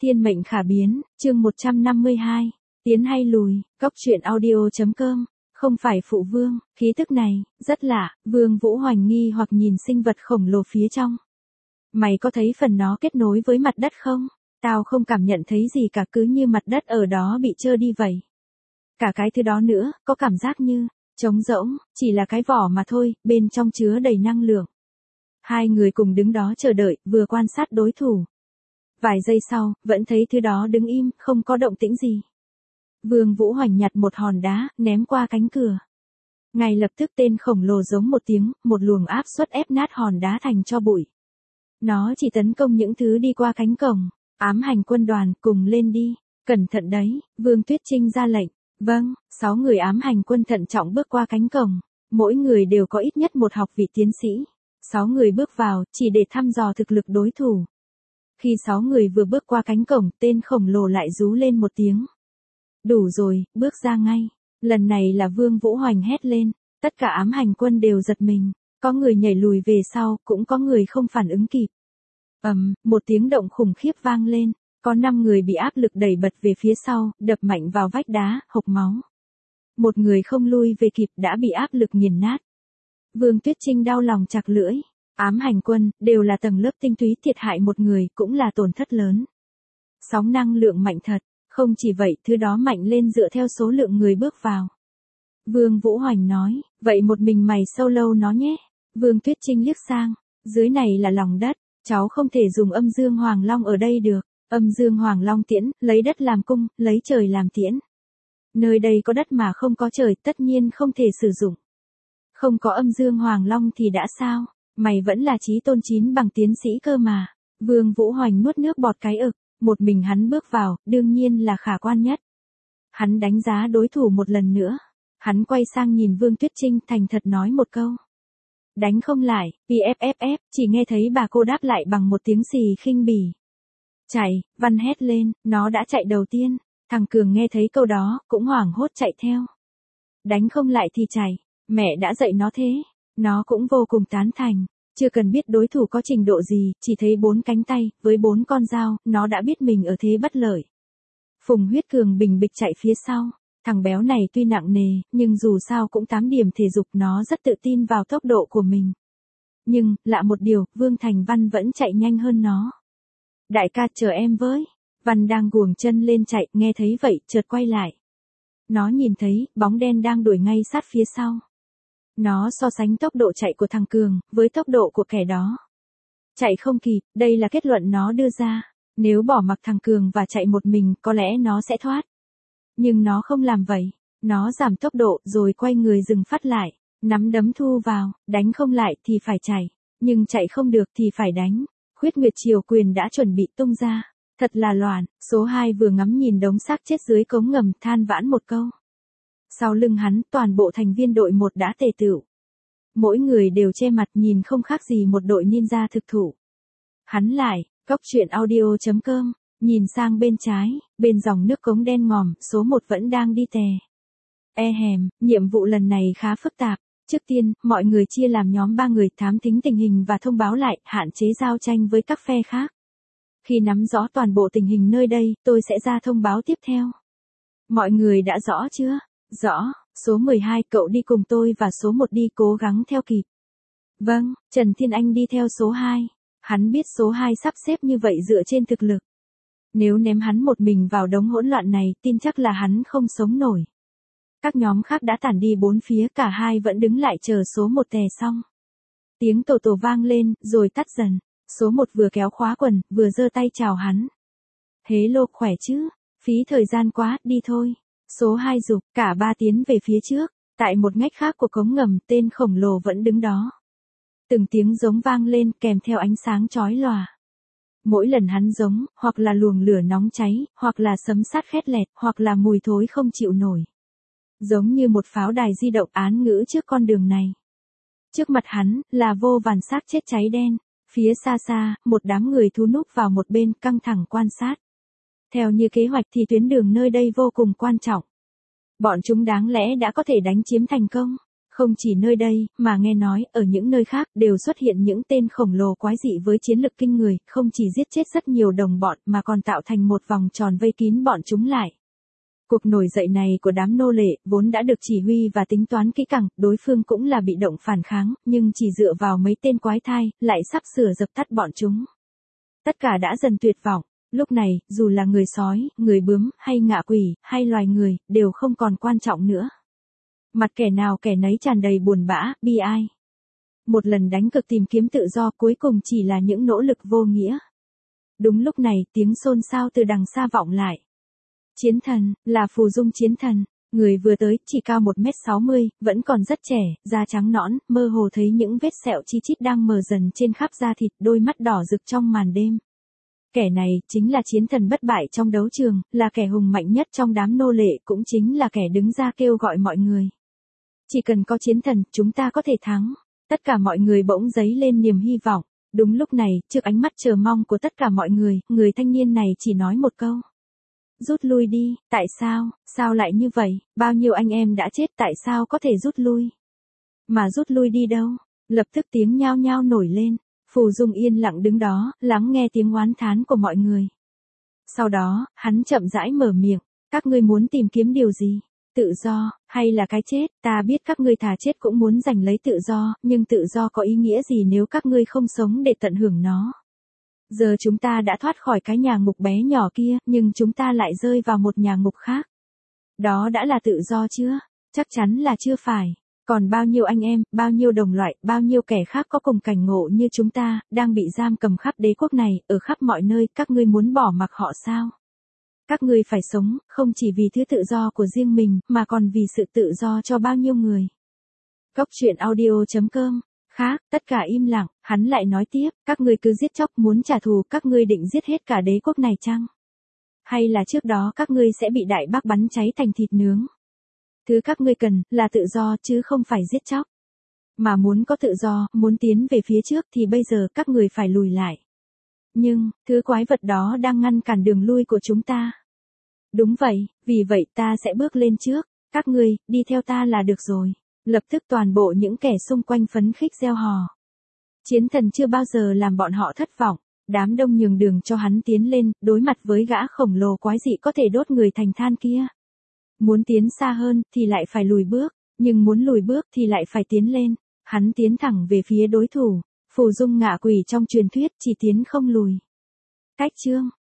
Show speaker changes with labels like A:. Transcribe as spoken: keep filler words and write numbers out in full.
A: Thiên mệnh khả biến, chương một trăm năm mươi hai. Tiến hay lùi, góc truyện audio.com. Không phải phụ vương, khí tức này, rất lạ, Vương Vũ hoành nghi hoặc nhìn sinh vật khổng lồ phía trong. Mày có thấy phần nó kết nối với mặt đất không? Tao không cảm nhận thấy gì cả, cứ như mặt đất ở đó bị trơ đi vậy. Cả cái thứ đó nữa, có cảm giác như, trống rỗng, chỉ là cái vỏ mà thôi, bên trong chứa đầy năng lượng. Hai người cùng đứng đó chờ đợi, vừa quan sát đối thủ. Vài giây sau, vẫn thấy thứ đó đứng im, không có động tĩnh gì. Vương Vũ hoành nhặt một hòn đá, ném qua cánh cửa. Ngay lập tức tên khổng lồ giống một tiếng, một luồng áp suất ép nát hòn đá thành tro bụi. Nó chỉ tấn công những thứ đi qua cánh cổng. Ám hành quân đoàn, cùng lên đi. Cẩn thận đấy, Vương Tuyết Trinh ra lệnh. Vâng, sáu người ám hành quân thận trọng bước qua cánh cổng. Mỗi người đều có ít nhất một học vị tiến sĩ. Sáu người bước vào, chỉ để thăm dò thực lực đối thủ. Khi sáu người vừa bước qua cánh cổng, tên khổng lồ lại rú lên một tiếng. Đủ rồi, bước ra ngay. Lần này là Vương Vũ hoành hét lên. Tất cả ám hành quân đều giật mình. Có người nhảy lùi về sau, cũng có người không phản ứng kịp. Ầm, um, một tiếng động khủng khiếp vang lên. Có năm người bị áp lực đẩy bật về phía sau, đập mạnh vào vách đá, hộc máu. Một người không lui về kịp đã bị áp lực nghiền nát. Vương Tuyết Trinh đau lòng chặt lưỡi. Ám hành quân, đều là tầng lớp tinh túy, thiệt hại một người, cũng là tổn thất lớn. Sóng năng lượng mạnh thật, không chỉ vậy, thứ đó mạnh lên dựa theo số lượng người bước vào. Vương Vũ hoành nói, vậy một mình mày solo nó nhé. Vương Tuyết Trinh liếc sang, dưới này là lòng đất, cháu không thể dùng âm dương hoàng long ở đây được. Âm dương hoàng long tiễn, lấy đất làm cung, lấy trời làm tiễn. Nơi đây có đất mà không có trời, tất nhiên không thể sử dụng. Không có âm dương hoàng long thì đã sao? Mày vẫn là chí tôn chín bằng tiến sĩ cơ mà. Vương Vũ hoành nuốt nước bọt cái ực, một mình hắn bước vào, đương nhiên là khả quan nhất. Hắn đánh giá đối thủ một lần nữa. Hắn quay sang nhìn Vương Tuyết Trinh, thành thật nói một câu. Đánh không lại, pê ép ép ép, chỉ nghe thấy bà cô đáp lại bằng một tiếng xì khinh bỉ. Chạy, Văn hét lên, nó đã chạy đầu tiên. Thằng Cường nghe thấy câu đó, cũng hoảng hốt chạy theo. Đánh không lại thì chạy, mẹ đã dạy nó thế. Nó cũng vô cùng tán thành, chưa cần biết đối thủ có trình độ gì, chỉ thấy bốn cánh tay, với bốn con dao, nó đã biết mình ở thế bất lợi. Phùng Huyết Cường bình bịch chạy phía sau, thằng béo này tuy nặng nề, nhưng dù sao cũng tám điểm thể dục, nó rất tự tin vào tốc độ của mình. Nhưng, lạ một điều, Vương Thành Văn vẫn chạy nhanh hơn nó. Đại ca chờ em với. Văn đang guồng chân lên chạy, nghe thấy vậy, chợt quay lại. Nó nhìn thấy, bóng đen đang đuổi ngay sát phía sau. Nó so sánh tốc độ chạy của thằng Cường, với tốc độ của kẻ đó. Chạy không kịp, đây là kết luận nó đưa ra. Nếu bỏ mặc thằng Cường và chạy một mình, có lẽ nó sẽ thoát. Nhưng nó không làm vậy. Nó giảm tốc độ, rồi quay người dừng phát lại. Nắm đấm thu vào, đánh không lại thì phải chạy. Nhưng chạy không được thì phải đánh. Khuyết Nguyệt Triều Quyền đã chuẩn bị tung ra. Thật là loạn, số hai vừa ngắm nhìn đống xác chết dưới cống ngầm, than vãn một câu. Sau lưng hắn, toàn bộ thành viên đội một đã tề tựu. Mỗi người đều che mặt, nhìn không khác gì một đội ninja thực thụ. Hắn lại, góc truyện audio.com, nhìn sang bên trái, bên dòng nước cống đen ngòm, số một vẫn đang đi tè. E hèm, nhiệm vụ lần này khá phức tạp. Trước tiên, mọi người chia làm nhóm ba người, thám thính tình hình và thông báo lại, hạn chế giao tranh với các phe khác. Khi nắm rõ toàn bộ tình hình nơi đây, tôi sẽ ra thông báo tiếp theo. Mọi người đã rõ chưa? Rõ, số mười hai cậu đi cùng tôi và số một đi cố gắng theo kịp. Vâng, Trần Thiên Anh đi theo số hai. Hắn biết số hai sắp xếp như vậy dựa trên thực lực. Nếu ném hắn một mình vào đống hỗn loạn này, tin chắc là hắn không sống nổi. Các nhóm khác đã tản đi bốn phía, cả hai vẫn đứng lại chờ số một tè xong. Tiếng tổ tổ vang lên, rồi tắt dần. Số một vừa kéo khóa quần, vừa giơ tay chào hắn. Hế lô, khỏe chứ? Phí thời gian quá, đi thôi. Số hai giục, cả ba tiến về phía trước. Tại một ngách khác của cống ngầm, tên khổng lồ vẫn đứng đó. Từng tiếng giống vang lên, kèm theo ánh sáng chói lòa. Mỗi lần hắn giống, hoặc là luồng lửa nóng cháy, hoặc là sấm sét khét lẹt, hoặc là mùi thối không chịu nổi. Giống như một pháo đài di động án ngữ trước con đường này. Trước mặt hắn, là vô vàn xác chết cháy đen. Phía xa xa, một đám người thu núp vào một bên, căng thẳng quan sát. Theo như kế hoạch thì tuyến đường nơi đây vô cùng quan trọng. Bọn chúng đáng lẽ đã có thể đánh chiếm thành công. Không chỉ nơi đây, mà nghe nói, ở những nơi khác, đều xuất hiện những tên khổng lồ quái dị với chiến lực kinh người, không chỉ giết chết rất nhiều đồng bọn, mà còn tạo thành một vòng tròn vây kín bọn chúng lại. Cuộc nổi dậy này của đám nô lệ, vốn đã được chỉ huy và tính toán kỹ càng, đối phương cũng là bị động phản kháng, nhưng chỉ dựa vào mấy tên quái thai, lại sắp sửa dập tắt bọn chúng. Tất cả đã dần tuyệt vọng. Lúc này, dù là người sói, người bướm, hay ngạ quỷ, hay loài người, đều không còn quan trọng nữa. Mặt kẻ nào kẻ nấy tràn đầy buồn bã, bi ai. Một lần đánh cực tìm kiếm tự do cuối cùng chỉ là những nỗ lực vô nghĩa. Đúng lúc này, tiếng xôn xao từ đằng xa vọng lại. Chiến thần, là Phù Dung chiến thần. Người vừa tới, chỉ cao một mét sáu mươi, vẫn còn rất trẻ, da trắng nõn, mơ hồ thấy những vết sẹo chi chít đang mờ dần trên khắp da thịt, đôi mắt đỏ rực trong màn đêm. Kẻ này, chính là chiến thần bất bại trong đấu trường, là kẻ hùng mạnh nhất trong đám nô lệ, cũng chính là kẻ đứng ra kêu gọi mọi người. Chỉ cần có chiến thần, chúng ta có thể thắng. Tất cả mọi người bỗng dấy lên niềm hy vọng. Đúng lúc này, trước ánh mắt chờ mong của tất cả mọi người, người thanh niên này chỉ nói một câu. Rút lui đi, tại sao, sao lại như vậy, bao nhiêu anh em đã chết tại sao có thể rút lui? Mà rút lui đi đâu? Lập tức tiếng nhao nhao nổi lên, Phù Dung yên lặng đứng đó, lắng nghe tiếng oán thán của mọi người. Sau đó, hắn chậm rãi mở miệng, các ngươi muốn tìm kiếm điều gì? Tự do, hay là cái chết? Ta biết các ngươi thà chết cũng muốn giành lấy tự do, nhưng tự do có ý nghĩa gì nếu các ngươi không sống để tận hưởng nó? Giờ chúng ta đã thoát khỏi cái nhà ngục bé nhỏ kia, nhưng chúng ta lại rơi vào một nhà ngục khác. Đó đã là tự do chưa? Chắc chắn là chưa phải. Còn bao nhiêu anh em, bao nhiêu đồng loại, bao nhiêu kẻ khác có cùng cảnh ngộ như chúng ta, đang bị giam cầm khắp đế quốc này, ở khắp mọi nơi, các ngươi muốn bỏ mặc họ sao? Các ngươi phải sống, không chỉ vì thứ tự do của riêng mình, mà còn vì sự tự do cho bao nhiêu người. Góc truyện audio chấm com. Khác, tất cả im lặng, hắn lại nói tiếp, các ngươi cứ giết chóc muốn trả thù, các ngươi định giết hết cả đế quốc này chăng? Hay là trước đó các ngươi sẽ bị đại bác bắn cháy thành thịt nướng? Thứ các ngươi cần, là tự do chứ không phải giết chóc. Mà muốn có tự do, muốn tiến về phía trước thì bây giờ các người phải lùi lại. Nhưng, thứ quái vật đó đang ngăn cản đường lui của chúng ta. Đúng vậy, vì vậy ta sẽ bước lên trước, các ngươi, đi theo ta là được rồi. Lập tức toàn bộ những kẻ xung quanh phấn khích reo hò. Chiến thần chưa bao giờ làm bọn họ thất vọng, đám đông nhường đường cho hắn tiến lên, đối mặt với gã khổng lồ quái dị có thể đốt người thành than kia. Muốn tiến xa hơn, thì lại phải lùi bước, nhưng muốn lùi bước thì lại phải tiến lên. Hắn tiến thẳng về phía đối thủ, Phù Dung ngạ quỷ trong truyền thuyết chỉ tiến không lùi. Cách chương